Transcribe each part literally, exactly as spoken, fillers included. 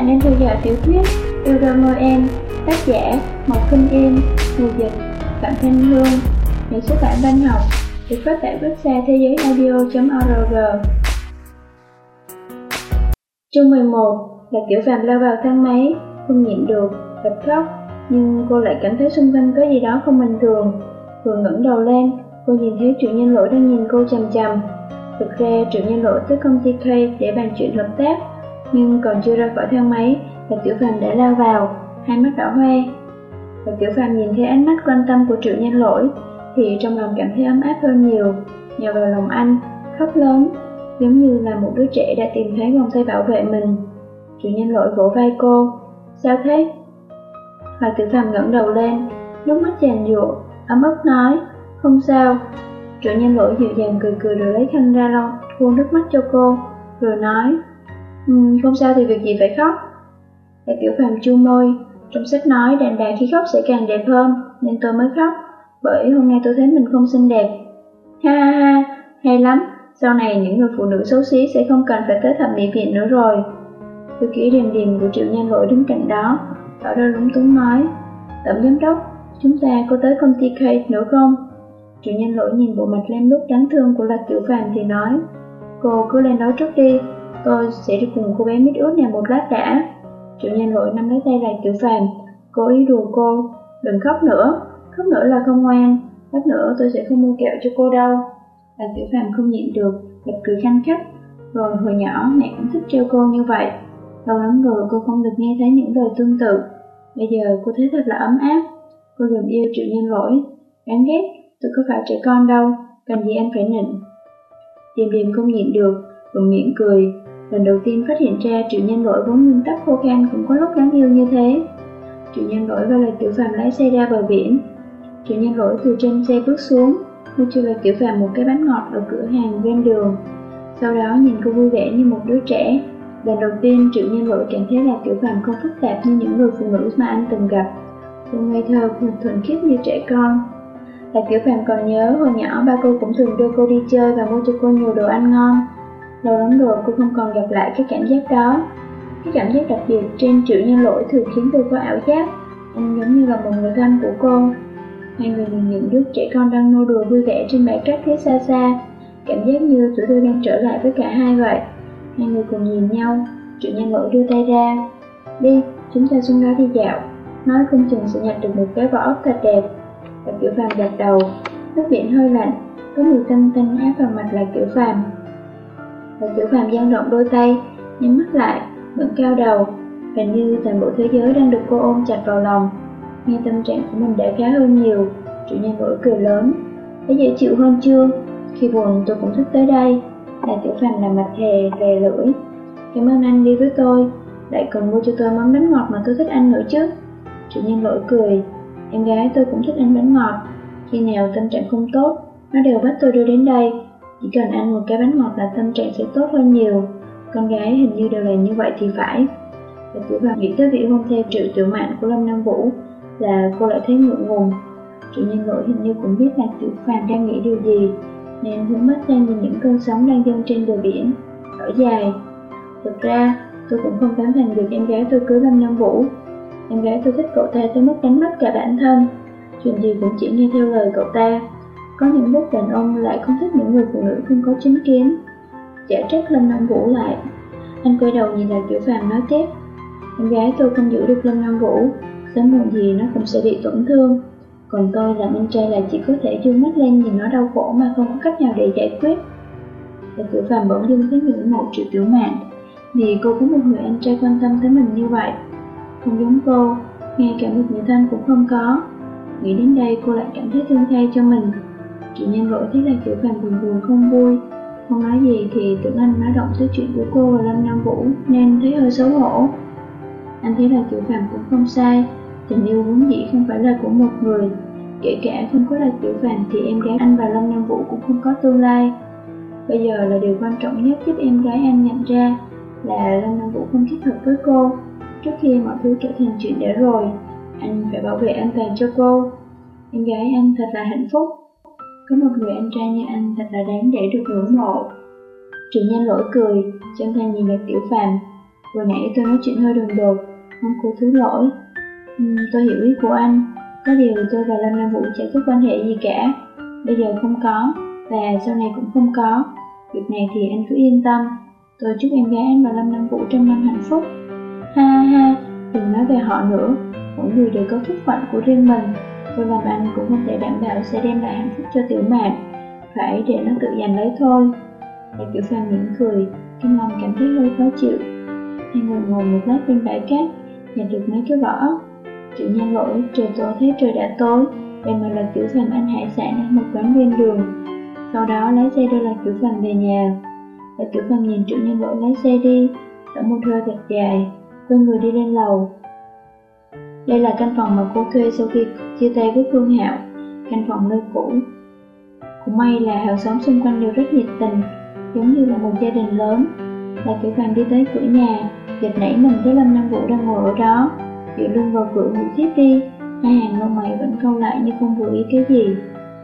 bạn đang theo dõi tiểu thuyết Yêu Đôi Môi Em, tác giả Mộc Kinh Yên, người dịch Phạm Thanh Hương, nhà xuất bản Văn Học, được phát tại website thế giới audio chấm org. Chương mười một là Tiểu Phàm lao vào thang máy, không nhịn được, bật khóc, nhưng cô lại cảm thấy xung quanh có gì đó không bình thường. Vừa ngẩng đầu lên, cô nhìn thấy Triệu Nhân Lỗi đang nhìn cô chằm chằm. Thực ra Triệu Nhân Lỗi tới công ty K để bàn chuyện hợp tác, nhưng còn chưa ra khỏi thang máy là Tiểu Phàm đã lao vào, hai mắt đỏ hoe. Và Tiểu Phàm nhìn thấy ánh mắt quan tâm của Triệu Nhân Lỗi thì trong lòng cảm thấy ấm áp hơn nhiều, nhào vào lòng anh, khóc lớn, giống như là một đứa trẻ đã tìm thấy vòng tay bảo vệ mình. Triệu Nhân Lỗi vỗ vai cô, sao thế? Và Tiểu Phàm ngẩng đầu lên, nước mắt tràn dụa, ấm ức nói, không sao. Triệu Nhân Lỗi dịu dàng cười cười rồi lấy khăn ra lau khô nước mắt cho cô, rồi nói, um, không sao thì việc gì phải khóc. Và Tiểu Phàm chu môi, trong sách nói đàn bà khi khóc sẽ càng đẹp hơn, nên tôi mới khóc, bởi hôm nay tôi thấy mình không xinh đẹp. Ha ha ha, hay lắm, sau này những người phụ nữ xấu xí sẽ không cần phải tới thẩm mỹ viện nữa rồi. Thư ký điềm điềm của Triệu Nhân Lỗi đứng cạnh đó, tỏ ra lúng túng nói, tổng giám đốc, chúng ta có tới công ty Kate nữa không? Triệu Nhân Lỗi nhìn bộ mặt lem lút đáng thương của Lạc Tiểu Phàm thì nói, cô cứ lên đó trước đi, tôi sẽ đi cùng cô bé mít ướt này một lát đã. Triệu Nhân Lỗi nắm lấy tay Lạc Tiểu Phàm, cố ý đùa cô, đừng khóc nữa, khóc nữa là không ngoan, lát nữa tôi sẽ không mua kẹo cho cô đâu. Lạc Tiểu Phàm không nhịn được, bật cười khanh khách, rồi hồi nhỏ mẹ cũng thích trêu cô như vậy. Lâu lắm rồi cô không được nghe thấy những lời tương tự, bây giờ cô thấy thật là ấm áp. Cô dần yêu Triệu Nhân Lỗi, đáng ghét, tôi có phải trẻ con đâu, cần gì anh phải nịnh. Điềm Điềm không nhịn được, bỗng miệng cười, lần đầu tiên phát hiện ra Triệu Nhân Lỗi vốn nguyên tắc khô khan cũng có lúc đáng yêu như thế. Triệu Nhân Lỗi và Lạc Tiểu Phàm lái xe ra bờ biển. Triệu Nhân Lỗi từ trên xe bước xuống, mua cho Lạc Tiểu Phàm một cái bánh ngọt ở cửa hàng ven đường. Sau đó nhìn cô vui vẻ như một đứa trẻ. Lần đầu tiên Triệu Nhân Lỗi cảm thấy Lạc Tiểu Phàm không phức tạp như những người phụ nữ mà anh từng gặp. Cô ngây thơ và thuần khiết như trẻ con. Lạc Tiểu Phàm còn nhớ hồi nhỏ ba cô cũng thường đưa cô đi chơi và mua cho cô nhiều đồ ăn ngon. Lâu lắm rồi cô không còn gặp lại cái cảm giác đó. Cái cảm giác đặc biệt trên Triệu Nhân Lỗi thường khiến tôi có ảo giác anh giống như là một người thân của cô. Hai người nhìn những đứa trẻ con đang nô đùa vui vẻ trên bãi cát phía xa xa, cảm giác như tuổi tôi đang trở lại với cả hai vậy. Hai người cùng nhìn nhau, Triệu Nhân Lỗi đưa tay ra, đi, chúng ta xuống đó đi dạo, nói không chừng sẽ nhặt được một cái vỏ ốc thật đẹp. Lạc Tiểu Phàm gật đầu, nước biển hơi lạnh, có mùi tanh tanh áp vào mặt Lạc Tiểu Phàm. Lạc Tiểu Phàm dang rộng đôi tay, nhắm mắt lại, ngẩng cao đầu, hình như toàn bộ thế giới đang được cô ôm chặt vào lòng. Nghe tâm trạng của mình đã khá hơn nhiều, Triệu Nhân Lỗi cười lớn, thấy dễ chịu hơn chưa? Khi buồn tôi cũng thích tới đây. Lạc Tiểu Phàm làm mặt thè rè lưỡi, cảm ơn anh đi với tôi, lại còn mua cho tôi món bánh ngọt mà tôi thích ăn nữa chứ. Triệu Nhân Lỗi cười, em gái tôi cũng thích ăn bánh ngọt, khi nào tâm trạng không tốt, nó đều bắt tôi đưa đến đây. Chỉ cần ăn một cái bánh ngọt là tâm trạng sẽ tốt hơn nhiều, con gái hình như đều là như vậy thì phải. Và Tiểu Phàm nghĩ tới vị hôn thê Triệu Tiểu Mạn của Lâm Nam Vũ là cô lại thấy ngượng ngùng. Triệu Nhân Lỗi hình như cũng biết là Tiểu Phàm đang nghĩ điều gì, nên hướng mắt sang nhìn những cơn sóng đang dâng trên bờ biển, thở dài. Thực ra, tôi cũng không tán thành việc em gái tôi cưới Lâm Nam Vũ. Em gái tôi thích cậu ta tới mức đánh mất cả bản thân, chuyện gì cũng chỉ nghe theo lời cậu ta. Có những lúc đàn ông lại không thích những người phụ nữ không có chính kiến. Chả trách Lâm Nam Vũ lại. Anh quay đầu nhìn Lạc Tiểu Phàm nói tiếp, em gái tôi không giữ được Lâm Nam Vũ, sớm muộn gì nó cũng sẽ bị tổn thương. Còn tôi là anh trai là chỉ có thể dương mắt lên nhìn nó đau khổ mà không có cách nào để giải quyết. Lạc Tiểu Phàm bỗng dưng thấy ngưỡng mộ Triệu Tiểu Mạn, vì cô có một người anh trai quan tâm tới mình như vậy. Không giống cô, ngay cả một người thân cũng không có. Nghĩ đến đây cô lại cảm thấy thương thay cho mình. Triệu Nhân Lỗi thấy Lạc Tiểu Phàm buồn buồn không vui, không nói gì thì tưởng anh nói động tới chuyện của cô và Lâm Nam Vũ nên thấy hơi xấu hổ. Anh thấy Lạc Tiểu Phàm cũng không sai, tình yêu vốn dĩ không phải là của một người, kể cả không có Lạc Tiểu Phàm thì em gái anh và Lâm Nam Vũ cũng không có tương lai. Bây giờ là điều quan trọng nhất giúp em gái anh nhận ra là Lâm Nam Vũ không thích hợp với cô. Trước khi mọi thứ trở thành chuyện đã rồi, anh phải bảo vệ an toàn cho cô. Em gái anh thật là hạnh phúc, có một người anh trai như anh thật là đáng để được ngưỡng mộ. Triệu Nhân Lỗi cười, chân thành nhìn Lạc Tiểu Phàm, vừa nãy tôi nói chuyện hơi đường đột, mong cô thứ lỗi. uhm, Tôi hiểu ý của anh. Có điều tôi và Lâm Nam Vũ chẳng có quan hệ gì cả. Bây giờ không có, và sau này cũng không có. Việc này thì anh cứ yên tâm. Tôi chúc em gái anh và Lâm Nam Vũ trăm năm hạnh phúc. Ha ha, đừng nói về họ nữa. Mỗi người đều có phúc phận của riêng mình. Tôi làm anh cũng không thể đảm bảo sẽ đem lại hạnh phúc cho Tiểu Mạn. Phải để nó tự giành lấy thôi. Đại Tiểu Phàm mỉm cười, trong lòng cảm thấy hơi khó chịu. Hai người ngồi một lát bên bãi cát, nhặt được mấy cái vỏ ốc. Chủ nhà lỗi, trời tối thấy trời đã tối, bèn mời Lạc Tiểu Phàm ăn hải sản ở một quán bên đường. Sau đó lái xe đưa Lạc Tiểu Phàm về nhà. Lạc Tiểu Phàm nhìn chủ nhân lỗi lái xe đi, thở một hơi thật dài, quay người đi lên lầu. Đây là căn phòng mà cô thuê sau khi chia tay với Phương Hạo, căn phòng nơi cũ. Cũng may là hàng xóm xung quanh đều rất nhiệt tình, giống như là một gia đình lớn. Lạc Tiểu Phàm đi tới cửa nhà, giật nảy mình thấy Lâm Nam Vũ đang ngồi ở đó, dựa lưng vào cửa ngủ thiếp đi, hai hàng lông mày vẫn cau lại như không vừa ý cái gì.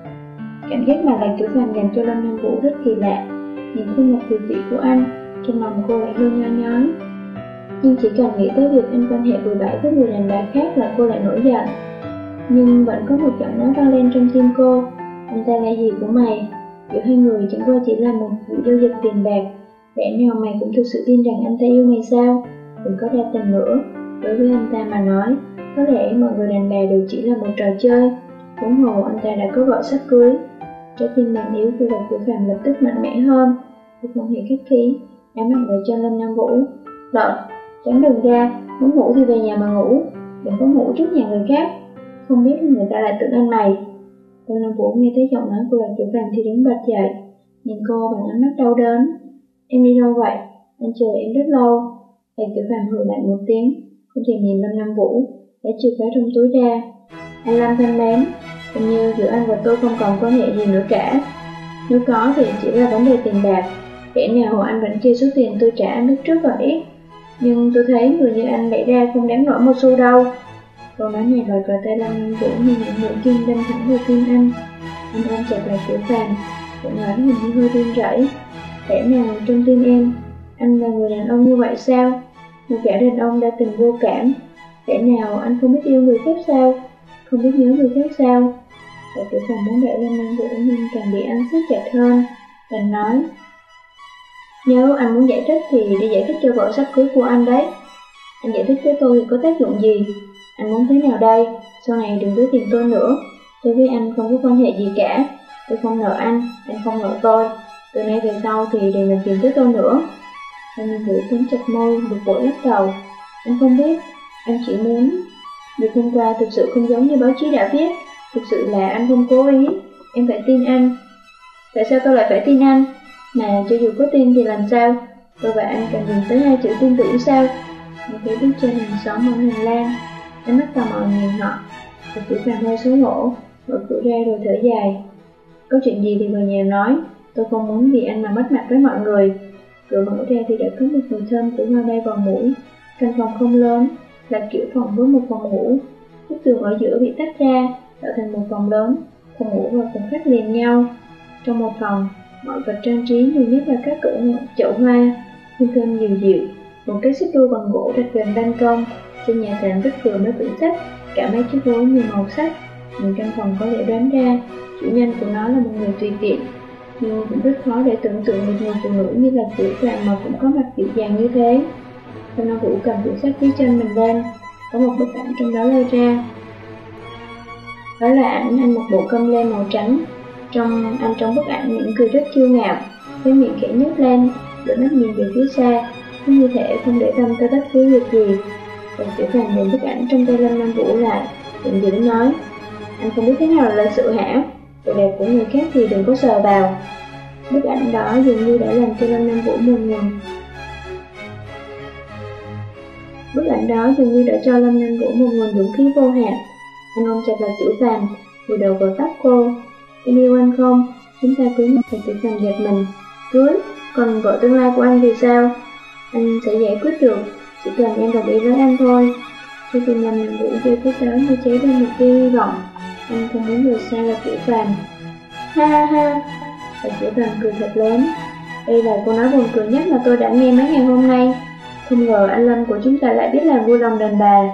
Cảm giác mà Lạc Tiểu Phàm dành cho Lâm Nam Vũ rất kỳ lạ. Nhìn khuôn mặt tuyệt vời của anh, trong lòng cô lại hơi nhói nhói. Nhưng chỉ cần nghĩ tới việc anh quan hệ bừa bãi với người đàn bà khác là cô lại nổi giận. Nhưng vẫn có một giọng nói vang lên trong tim cô: anh ta là gì của mày? Giữa hai người chẳng qua chỉ là một vụ giao dịch tiền bạc. Lẽ nào mày cũng thực sự tin rằng anh ta yêu mày sao? Đừng có đa tình nữa. Đối với anh ta mà nói, có lẽ mọi người đàn bà đều chỉ là một trò chơi. Huống hồ anh ta đã có vợ sắp cưới. Trái tim mềm yếu của Lạc Tiểu Phàm lập tức mạnh mẽ hơn. Cô không hề khách khí, nắm mặt vào chân Lâm Nam Vũ. Lợn, tránh đường ra, muốn ngủ thì về nhà mà ngủ, đừng có ngủ trước nhà người khác. Không biết người ta lại tưởng anh mày. Lâm Nam Vũ nghe thấy giọng nói của Lạc Tiểu Phàm thì đứng bật dậy, nhìn cô bằng ánh mắt đau đớn. Em đi đâu vậy? Anh chờ em rất lâu. Lạc Tiểu Phàm hừ lại một tiếng, không thèm nhìn Lâm Nam Vũ, lấy chìa khóa trong túi ra. Anh Lâm thân mến, hình như giữa anh và tôi không còn quan hệ gì nữa cả. Nếu có thì chỉ là vấn đề tiền bạc. Kẻ nào anh vẫn chia số tiền tôi trả anh lúc trước còn ít. Nhưng tôi thấy người như anh lẽ ra không đáng nổi một xu đâu. Câu nói này lọt vào tay Lâm Nam Vũ như những mũi kim đâm thẳng vào tim anh. Anh ôm chặt Lạc Tiểu Phàm, giọng nói hình như hơi run rẩy. Lẽ nào trong tim em, anh là người đàn ông như vậy sao? Một kẻ đàn ông đã từng vô cảm. Lẽ nào anh không biết yêu người khác sao? Không biết nhớ người khác sao? Lạc Tiểu Phàm muốn đẩy Lâm Nam Vũ nhưng càng bị anh siết chặt hơn. Đành nói: nếu anh muốn giải thích thì đi giải thích cho vợ sắp cưới của anh đấy. Anh giải thích với tôi thì có tác dụng gì? Anh muốn thế nào đây? Sau này đừng tới tìm tôi nữa. Tôi với anh không có quan hệ gì cả. Tôi không nợ anh, anh không nợ tôi. Từ nay về sau thì đừng làm tìm tới tôi nữa. Lâm Nam Vũ cắn chặt môi, bực bội lắc đầu. Anh không biết, anh chỉ muốn. Việc hôm qua thực sự không giống như báo chí đã viết. Thực sự là anh không cố ý. Em phải tin anh. Tại sao tôi lại phải tin anh? Mà cho dù có tin thì làm sao? Tôi và anh cần dùng tới hai chữ tin tưởng sao? Một cái bước chân hàng xóm ở hành lang, ánh mắt tò mò nhìn họ. Lạc Tiểu Phàm hơi xấu hổ, mở cửa ra rồi thở dài. Có chuyện gì thì vào nhà nói, tôi không muốn vì anh mà mất mặt với mọi người. Cửa mở ra thì đã có một mùi thơm của hoa bay vào mũi. Căn phòng không lớn, là kiểu phòng với một phòng ngủ. Bức tường ở giữa bị tách ra, tạo thành một phòng lớn, phòng ngủ và phòng khách liền nhau. Trong một phòng, mọi vật trang trí nhiều nhất là các cỡ chậu hoa, hương thơm dịu dịu. Một cái xích đu bằng gỗ đặt gần ban công. Trên nhà sàn rất vừa mấy quyển sách, cả mấy chiếc gối nhiều màu sắc. Nhìn căn phòng có thể đoán ra chủ nhân của nó là một người tùy tiện, nhưng cũng rất khó để tưởng tượng một người phụ nữ như là Tiểu Phàm mà cũng có mặt dịu dàng như thế. Lâm Nam Vũ cầm quyển sách phía chân mình lên, có một bức ảnh trong đó lôi ra. Đó là ảnh anh mặc bộ cơm lê màu trắng. Trong anh trong bức ảnh những cười rất kiêu ngạo, với miệng khẽ nhếch lên, đôi mắt nhìn về phía xa, như thể không để tâm tới bất cứ việc gì. Còn Tiểu Phàm nhìn bức ảnh trong tay Lâm Nam Vũ lại, giận dữ nói: anh không biết thế nào là sự hả? Vẻ đẹp của người khác thì đừng có sờ vào. Bức ảnh đó dường như đã làm cho Lâm Nam Vũ buồn ngùn. Bức ảnh đó dường như đã cho Lâm Nam Vũ một nguồn dũng khí vô hạn. Anh ôm chặt Lạc Tiểu Phàm, vùi đầu vào tóc cô. Em yêu anh không? Chúng ta cưới nhau. Lạc Tiểu Phàm giật mình. Cưới? Còn vợ tương lai của anh thì sao? Anh sẽ giải quyết được, chỉ cần em đồng ý với anh thôi. Khi tìm Lâm Nam Vũ giây phút đó như cháy lên một tia hy vọng. Anh không muốn rời xa Lạc Tiểu Phàm. Ha ha ha! Lạc Tiểu Phàm cười thật lớn. Đây là câu nói buồn cười nhất mà tôi đã nghe mấy ngày hôm nay. Không ngờ anh Lâm của chúng ta lại biết làm vui lòng đàn bà.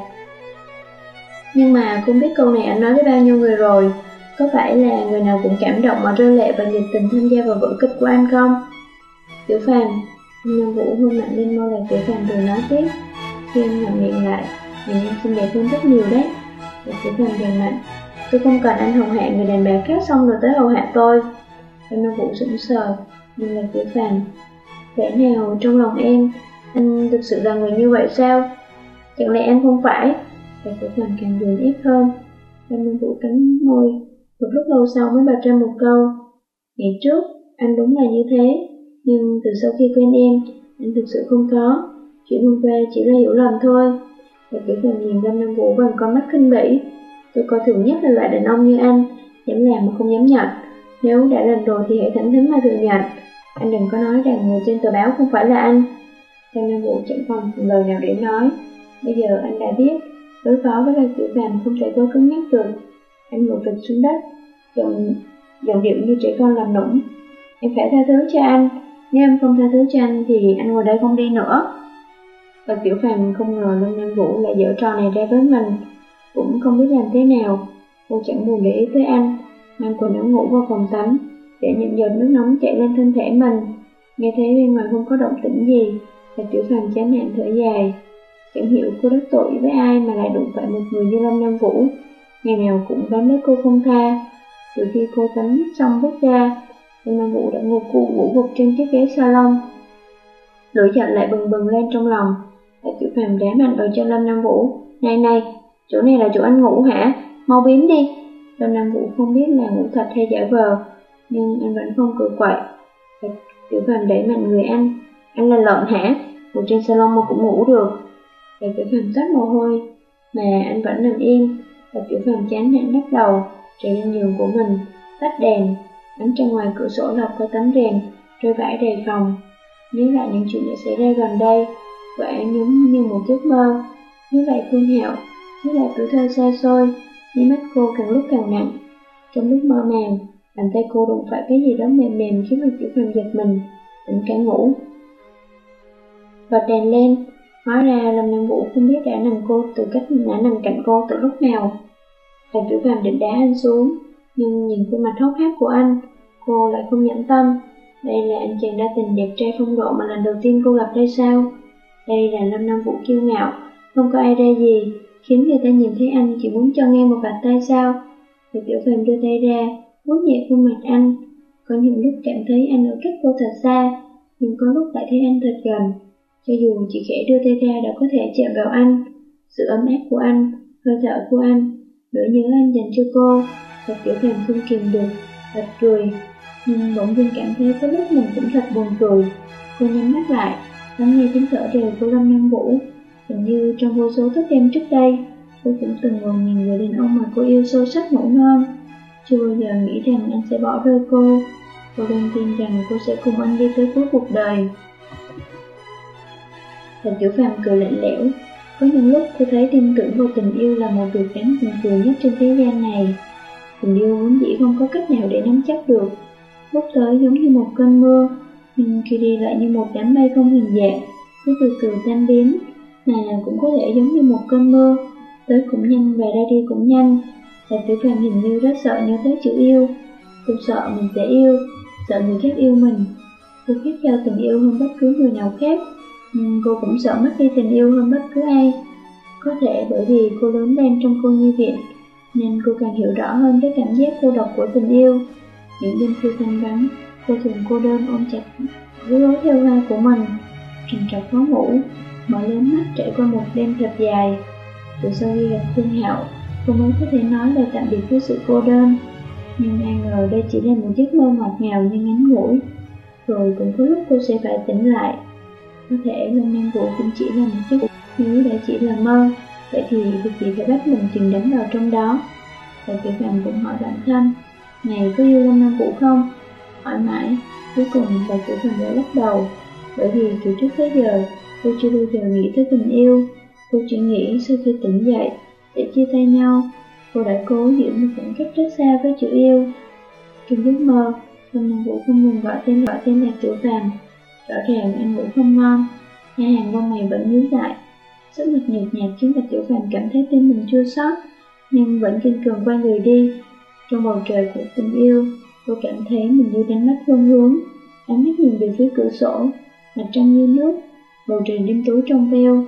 Nhưng mà không biết câu này anh nói với bao nhiêu người rồi. Có phải là người nào cũng cảm động mà rơi lệ và nhiệt tình tham gia vào vở kịch của anh không? Tiểu Phàm, Lâm Vũ hôn mạnh lên môi là Tiểu Phàm rồi nói tiếp. Khi em ngậm miệng lại, nhìn em xinh đẹp hơn rất nhiều đấy. Và Tiểu Phàm đèn mạnh. Tôi không cần anh hầu hạ người đàn bà khác xong rồi tới hầu hạ tôi. Lâm Vũ sững sờ, nhưng là Tiểu Phàm. Lẽ nào trong lòng em, anh thực sự là người như vậy sao? Chẳng lẽ anh không phải? Và Tiểu Phàm càng dồn ép hơn. Lâm Vũ cắn môi, một lúc lâu sau mới bật ra một câu. Ngày trước, anh đúng là như thế, nhưng từ sau khi quen em, anh thực sự không có. Chuyện hôm qua chỉ là hiểu lầm thôi. Và Tiểu Phàm nhìn Lâm Nam Vũ bằng con mắt khinh bỉ. Tôi coi thường nhất là loại đàn ông như anh, dám làm mà không dám nhận. Nếu đã làm rồi thì hãy thẳng thắn mà thừa nhận. Anh đừng có nói rằng người trên tờ báo không phải là anh. Lâm Nam Vũ chẳng còn lời nào để nói. Bây giờ anh đã biết, đối phó với Lâm Tiểu Phàm không thể quá cứng nhắc được. Anh ngồi phịch xuống đất, giọng giọng điệu như trẻ con làm nũng. Em phải tha thứ cho anh, nếu em không tha thứ cho anh thì anh ngồi đây không đi nữa. Và Tiểu Phàm không ngờ Lâm Nam Vũ lại giở trò này ra với mình, cũng không biết làm thế nào. Cô chẳng buồn để ý tới anh, mang quần áo ngủ vào phòng tắm, để những giọt nước nóng chảy lên thân thể mình. Nghe thấy bên ngoài không có động tĩnh gì, và Tiểu Phàm chán nản thở dài. Chẳng hiểu cô đắc tội với ai mà lại đụng phải một người như Lâm Nam Vũ, ngày nào cũng bám lấy cô không tha. Từ khi cô tắm xong bước ra, Lâm Nam Vũ đã ngủ cụ ngủ gục trên chiếc ghế salon. Lửa giận lại bừng bừng lên trong lòng, và Tiểu Phàm đá mạnh vào chân Lâm Nam Vũ. Này này, chỗ này là chỗ anh ngủ hả? Mau biến đi. Lâm Nam Vũ không biết là ngủ thật hay giả vờ, nhưng anh vẫn không cự quậy. Và Tiểu Phàm đẩy mạnh người anh. Anh là lợn hả? Ngủ trên salon mà cũng ngủ được. Và Tiểu Phàm toát mồ hôi, mà anh vẫn nằm yên. Và Tiểu Phàm chán nản lắc đầu, chạy lên giường của mình, tắt đèn, ngắm ra ngoài cửa sổ lọc có tấm rèm, rơi vãi đầy phòng. Nhớ lại những chuyện đã xảy ra gần đây, quả giống như một giấc mơ. Nhớ lại Phương Hạo, nhớ lại tuổi thơ xa xôi, mí mắt cô càng lúc càng nặng. Trong lúc mơ màng, bàn tay cô đụng phải cái gì đó mềm mềm khiến cho Tiểu Phàm giật mình, tỉnh cả ngủ. Bật đèn lên, hóa ra Lâm Nam Vũ không biết đã nằm cô từ cách đã nằm cạnh cô từ lúc nào. Và Tiểu Phàm định đá anh xuống, nhưng nhìn khuôn mặt hốc hác của anh, cô lại không nhẫn tâm. Đây là anh chàng đa tình đẹp trai phong độ mà lần đầu tiên cô gặp đây sao? Đây là Lâm Nam Vũ kiêu ngạo, không có ai ra gì, khiến người ta nhìn thấy anh chỉ muốn cho nghe một vạt tay sao? Và Tiểu Phàm đưa tay ra, vuốt nhẹ khuôn mặt anh. Có những lúc cảm thấy anh ở cách cô thật xa, nhưng có lúc lại thấy anh thật gần. Cho dù chỉ khẽ đưa tay ra đã có thể chạm vào anh. Sự ấm áp của anh, hơi thở của anh, nỗi nhớ anh dành cho cô. Và Tiểu Phàm không kìm được, bật cười. Nhưng bỗng dưng cảm thấy có lúc mình cũng thật buồn cười. Cô nhắm mắt lại, lắng nghe tiếng thở đều của Lâm Nam Vũ. Hình như trong vô số thức đêm trước đây, cô cũng từng ngồi nhìn người đàn ông mà cô yêu sâu sắc ngủ ngon. Chưa bao giờ nghĩ rằng anh sẽ bỏ rơi cô. Cô luôn tin rằng cô sẽ cùng anh đi tới cuối cuộc đời. Và Tiểu Phàm cười lạnh lẽo. Có những lúc cô thấy tin tưởng vào tình yêu là một việc đáng buồn cười nhất trên thế gian này. Tình yêu vốn dĩ không có cách nào để nắm chắc được. Lúc tới giống như một cơn mưa, nhưng khi đi lại như một đám mây không hình dạng, cứ từ từ tan biến. Mà cũng có thể giống như một cơn mưa, tới cũng nhanh và ra đi cũng nhanh. Và Tiểu Phàm hình như rất sợ nhớ tới chữ yêu. Cô sợ mình sẽ yêu, sợ người khác yêu mình. Cô khát khao tình yêu hơn bất cứ người nào khác, nhưng cô cũng sợ mất đi tình yêu hơn bất cứ ai. Có thể bởi vì cô lớn lên trong cô nhi viện, nên cô càng hiểu rõ hơn cái cảm giác cô độc của tình yêu. Những đêm khuya thanh vắng, cô thường cô đơn ôm chặt dưới gối theo hoa của mình, trằn trọc khó ngủ, mở lớn mắt trải qua một đêm thật dài. Từ sau khi gặp Phương Hạo, cô mới có thể nói lời tạm biệt với sự cô đơn. Nhưng ai ngờ đây chỉ là một giấc mơ ngọt ngào nhưng ngắn ngủi, rồi cũng có lúc cô sẽ phải tỉnh lại. Có thể Lâm Nam Vũ cũng chỉ là một giấc, nếu đã chỉ là mơ, vậy thì việc gì phải bắt mình chìm đắm vào trong đó. Và Tiểu Phàm cũng hỏi bản thân, này có yêu Lâm Nam Vũ không? Hỏi mãi, cuối cùng và Tiểu Phàm đã lắc đầu, bởi vì từ trước tới giờ cô chưa bao giờ nghĩ tới tình yêu. Cô chỉ nghĩ sau khi tỉnh dậy để chia tay nhau, cô đã cố giữ một khoảng cách rất xa với chữ yêu. Trong giấc mơ, Lâm Nam Vũ không ngừng gọi tên gọi tên là Tiểu Phàm. Rõ ràng anh ngủ không ngon. Hai hàng lông mày vẫn nhíu lại. Sức mặt nhợt nhạt khiến Bạch Tiểu Phàm cảm thấy tim mình chua xót, nhưng vẫn kiên cường quay người đi. Trong bầu trời của tình yêu, cô cảm thấy mình như đánh mất phương hướng. Ánh mắt nhìn về phía cửa sổ, mặt trăng như nước, bầu trời đêm tối trong veo.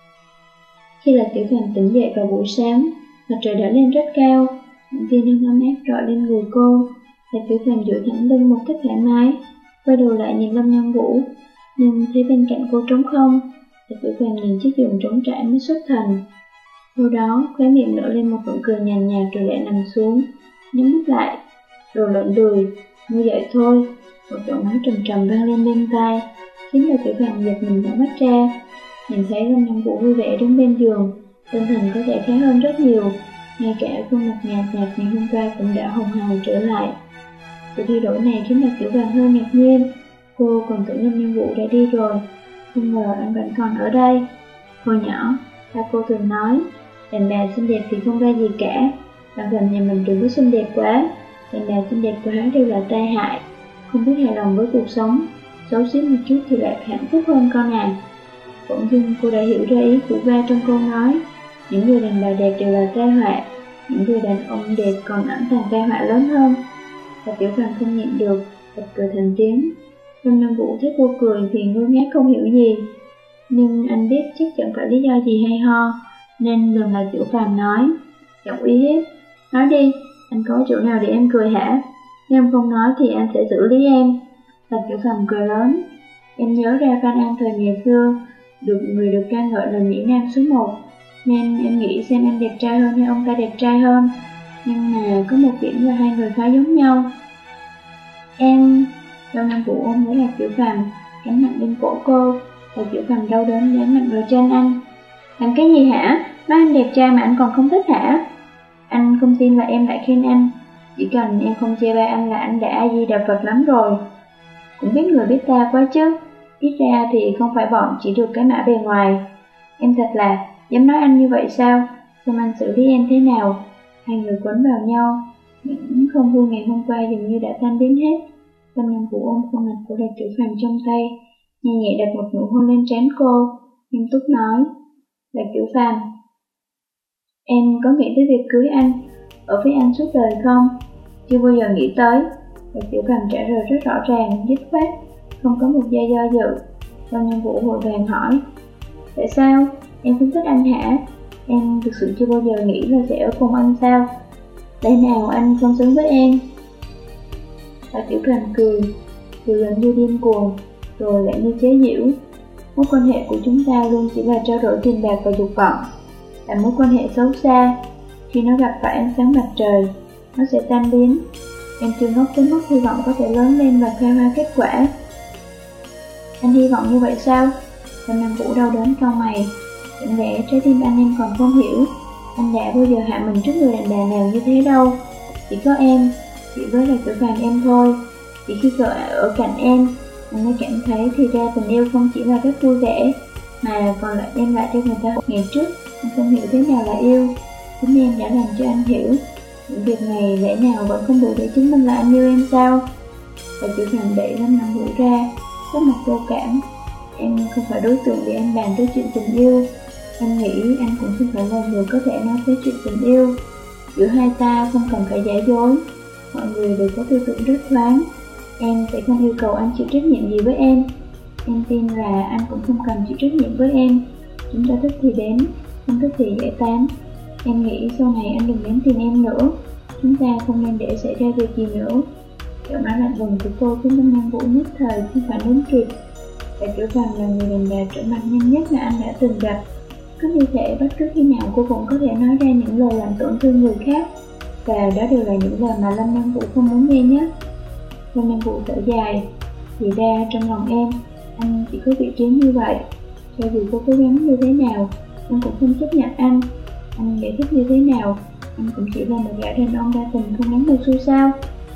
Khi Bạch Tiểu Phàm tỉnh dậy vào buổi sáng, mặt trời đã lên rất cao, những tia nắng ấm áp rọi lên người cô. Bạch Tiểu Phàm duỗi thẳng lưng một cách thoải mái, quay đầu lại nhìn Lâm Nhân Vũ, nhưng thấy bên cạnh cô trống không. Bạch Tiểu Phàm nhìn chiếc giường trống trải mới xuất thần. Sau đó, khóe miệng nở lên một nụ cười nhàn nhạt rồi lại nằm xuống, nhắm mắt lại. Đồ lợn đùi, ngồi dậy thôi. Một giọng nói trầm trầm vang lên bên tai, khiến Bạch Tiểu Phàm giật mình mở mắt ra. Nhìn thấy Lâm Nhân Vũ vui vẻ đứng bên giường, tinh thần có vẻ khá hơn rất nhiều, ngay cả khuôn mặt nhạt nhạt ngày hôm qua cũng đã hồng hào trở lại. Sự thay đổi này khiến Bạch Tiểu Phàm hơi ngạc nhiên. Cô còn tưởng Lâm Nhân Vũ đã đi rồi, không ngờ anh vẫn còn ở đây. Hồi nhỏ, ba cô thường nói, đàn bà xinh đẹp thì không ra gì cả, bằng gần nhà mình đừng có xinh đẹp quá, đàn bà xinh đẹp quá đều là tai hại, không biết hài lòng với cuộc sống, xấu xí một chút thì lại hạnh phúc hơn con à. Bỗng dưng cô đã hiểu ra ý của ba trong câu nói, những người đàn bà đẹp đều là tai họa, những người đàn ông đẹp còn ẩn tàng tai họa lớn hơn. Và Tiểu Phàm không nhịn được, bật cười thành tiếng. Lâm Nhân Vũ thấy cô cười thì ngơ ngác không hiểu gì, nhưng anh biết chắc chẳng phải lý do gì hay ho, nên lần lại Tiểu Phàm nói, giọng uy hiếp, nói đi, anh có chỗ nào để em cười hả? Nếu em không nói thì anh sẽ xử lý em. Và Tiểu Phàm cười lớn, em nhớ ra Phan An thời ngày xưa, được người được ca ngợi là mỹ nam số một, nên em nghĩ xem anh đẹp trai hơn hay ông ta đẹp trai hơn. Nhưng mà có một điểm là hai người khá giống nhau. Em... Lâm Nhân Vũ ôm lấy là Tiểu Phàm, cắn mạnh lên cổ cô, và Tiểu Phàm đau đớn dán mạnh vào chân anh. Làm cái gì hả? Nói anh đẹp trai mà anh còn không thích hả? Anh không tin là em lại khen anh, chỉ cần em không chê bai anh là anh đã A-di-đà Phật lắm rồi. Cũng biết người biết ta quá chứ, ít ra thì không phải bọn chỉ được cái mã bề ngoài. Em thật là, dám nói anh như vậy sao? Xem anh xử lý em thế nào? Hai người quấn vào nhau, những không vui ngày hôm qua dường như đã tan biến hết. Lâm Nhân Vũ ôm khuôn mặt của Bạch Tiểu Phàm trong tay, nhẹ nhẹ đặt một nụ hôn lên trán cô, nghiêm túc nói, Bạch Tiểu Phàm, em có nghĩ tới việc cưới anh, ở với anh suốt đời không? Chưa bao giờ nghĩ tới. Bạch Tiểu Phàm trả lời rất rõ ràng, dứt khoát, không có một giây do dự. Lâm Nhân Vũ vội vàng hỏi, tại sao? Em không thích anh hả? Em thực sự chưa bao giờ nghĩ là sẽ ở cùng anh sao? Lẽ nào anh không xứng với em? Bạch Tiểu Phàm cười, cười gần như điên cuồng, rồi lại như chế giễu. Mối quan hệ của chúng ta luôn chỉ là trao đổi tiền bạc và dục vọng, là mối quan hệ xấu xa. Khi nó gặp phải ánh sáng mặt trời, nó sẽ tan biến. Em chưa ngốc tới mức hy vọng có thể lớn lên và khai hoa kết quả. Anh hy vọng như vậy sao? Lâm Nhân Vũ đau đớn cau mày. Chẳng lẽ trái tim anh em còn không hiểu, anh đã bao giờ hạ mình trước người đàn bà nào như thế đâu. Chỉ có em, chỉ với là Tiểu Phàm em thôi. Chỉ khi cậu ở cạnh em, anh mới cảm thấy thì ra tình yêu không chỉ là rất vui vẻ, mà còn lại đem lại cho người ta. Ngày trước, anh không hiểu thế nào là yêu, chính em đã làm cho anh hiểu. Những việc này lẽ nào vẫn không đủ để chứng minh là anh yêu em sao? Và Tiểu Phàm đẩy Lâm Nhân Vũ ra, có mặt vô cảm. Em không phải đối tượng để anh bàn tới chuyện tình yêu. Anh nghĩ anh cũng không phải là người có thể nói tới chuyện tình yêu. Giữa hai ta không cần phải giả dối, mọi người đều có tư tưởng rất thoáng. Em sẽ không yêu cầu anh chịu trách nhiệm gì với em. Em tin là anh cũng không cần chịu trách nhiệm với em. Chúng ta thích thì đến, không thích thì giải tán. Em nghĩ sau này anh đừng đến tìm em nữa. Chúng ta không nên để xảy ra việc gì nữa. Giọng nói lạnh lùng của cô khiến Lâm Nhân Vũ nhất thời không phản ứng kịp. Bạch Tiểu Phàm là người đàn bà trở mặt nhanh nhất mà anh đã từng gặp. Cứ như thể bất cứ khi nào cô cũng có thể nói ra những lời làm tổn thương người khác, và đó đều là những lời mà Lâm Nhân Vũ không muốn nghe nhất. Lâm Nhân Vũ thở dài, thì ra trong lòng em, anh chỉ có vị trí như vậy. Cho dù cô cố gắng như thế nào, em cũng không chấp nhận anh. Anh giải thích như thế nào, anh cũng chỉ là một gã đàn ông đa tình không ngắn một xu sao.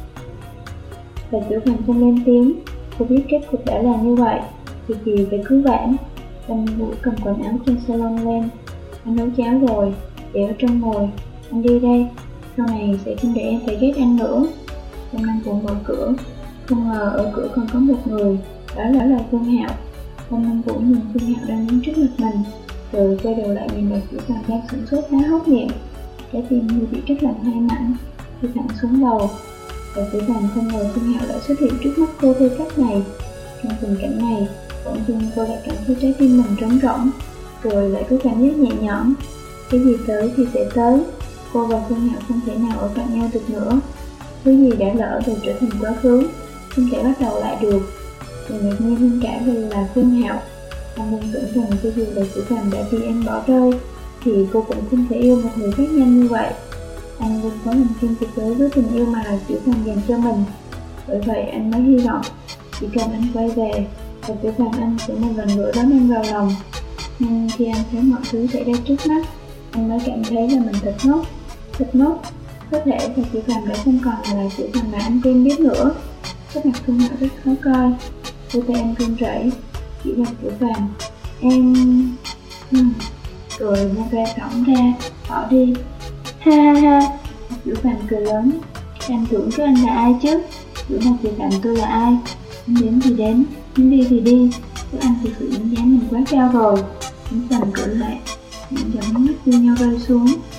Và Tiểu Phàm không lên tiếng. Cô biết kết cục đã là như vậy, thì gì phải cứu vãn. Lâm Nhân Vũ cầm quần áo trên salon lên. Anh nấu cháo rồi, để ở trong ngồi. Anh đi đây, sau này sẽ không để em phải ghét anh nữa. Lâm Nhân Vũ mở cửa, không ngờ ở cửa còn có một người, đó là là Phương Hạo. Lâm Minh Vũ nhìn Phương Hạo đang đứng trước mặt mình, rồi quay đầu lại nhìn Bạch Tiểu Phàm đang sửng sốt há hốc miệng. Trái tim như bị trích làm hai mảnh, đi thẳng xuống đầu. Bạch Tiểu Phàm không ngờ Phương Hạo lại xuất hiện trước mắt cô theo cách này. Trong tình cảnh này, bỗng dưng cô lại cảm thấy trái tim mình trống rỗng, rồi lại có cảm giác nhẹ nhõm. Cái gì tới thì sẽ tới, cô và Phương Hạo không thể nào ở cạnh nhau được nữa. Thứ gì đã lỡ rồi trở thành quá khứ, không thể bắt đầu lại được. Người ngạc nhiên hơn cả vì là Phương Hạo. Anh luôn tưởng rằng cho dù Bạch Tiểu Phàm đã bị anh bỏ rơi, thì cô cũng không thể yêu một người khác nhanh như vậy. Anh luôn có lòng tin tuyệt đối với tình yêu mà Bạch Tiểu Phàm dành cho mình. Bởi vậy anh mới hy vọng chỉ cần anh quay về, Bạch Tiểu Phàm anh sẽ một lần nữa đón anh vào lòng. Nhưng khi anh thấy mọi thứ xảy ra trước mắt, anh mới cảm thấy là mình thật ngốc, thật ngốc. Có thể Bạch Tiểu Phàm đã không còn là Bạch Tiểu Phàm mà anh quen biết nữa. Sắc mặt Phương Hạo rất khó coi, đôi tay anh run rẩy, chỉ Bạch Tiểu Phàm, em... Hmm. Rồi buông ra thõng ra, bỏ đi. Ha ha ha, Bạch Tiểu Phàm cười lớn, em tưởng các anh là ai chứ? Tưởng Bạch Tiểu Phàm tôi là ai? Anh đến thì đến, muốn đi thì đi, các anh thực sự đánh giá mình quá cao rồi. Những tầm cửa lại, những giọt nước mắt đưa nhau rơi xuống.